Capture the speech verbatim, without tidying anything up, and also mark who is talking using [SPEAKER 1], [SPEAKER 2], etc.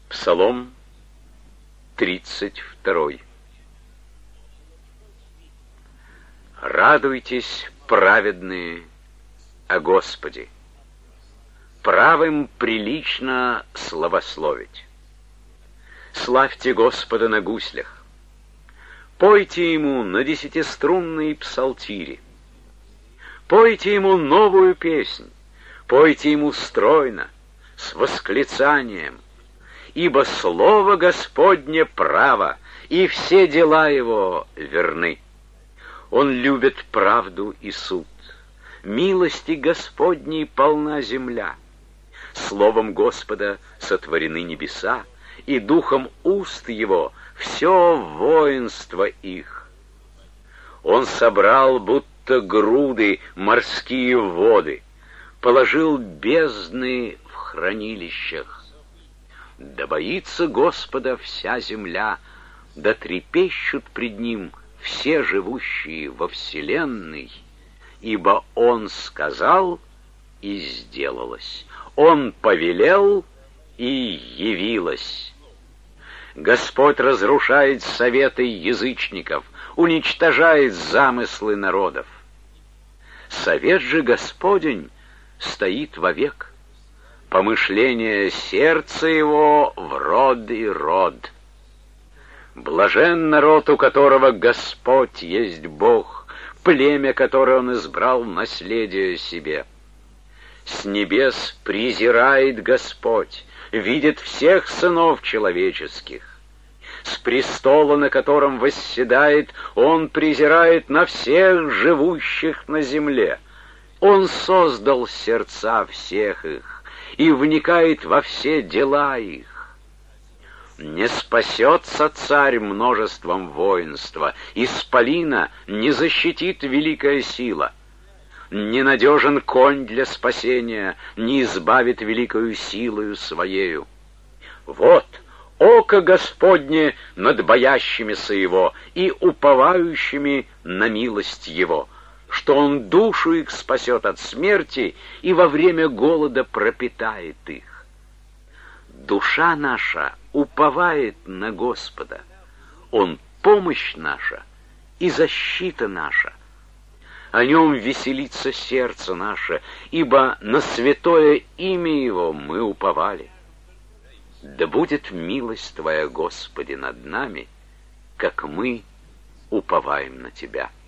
[SPEAKER 1] Псалом тридцать второй. Радуйтесь, праведные, о Господе. Правым прилично славословить. Славьте Господа на гуслях. Пойте Ему на десятиструнной псалтире. Пойте Ему новую песнь. Пойте Ему стройно, с восклицанием. Ибо слово Господне право, и все дела Его верны. Он любит правду и суд. Милости Господней полна земля. Словом Господа сотворены небеса, и духом уст Его все воинство их. Он собрал будто груды морские воды, положил бездны в хранилищах. Да боится Господа вся земля, да трепещут пред Ним все живущие во вселенной, ибо Он сказал, и сделалось. Он повелел, и явилось. Господь разрушает советы язычников, уничтожает замыслы народов. Совет же Господень стоит вовек. Помышление сердца его в род и род. Блажен народ, у которого Господь есть Бог, племя, которое Он избрал наследие себе. С небес презирает Господь, видит всех сынов человеческих. С престола, на котором восседает, Он презирает на всех живущих на земле. Он создал сердца всех их и вникает во все дела их. Не спасется царь множеством воинства, исполина не защитит великая сила. Ненадежен конь для спасения, не избавит великою силою своею. Вот око Господне над боящимися Его и уповающими на милость Его, что Он душу их спасет от смерти и во время голода пропитает их. Душа наша уповает на Господа. Он помощь наша и защита наша. О Нем веселится сердце наше, ибо на святое имя Его мы уповали. Да будет милость Твоя, Господи, над нами, как мы уповаем на Тебя.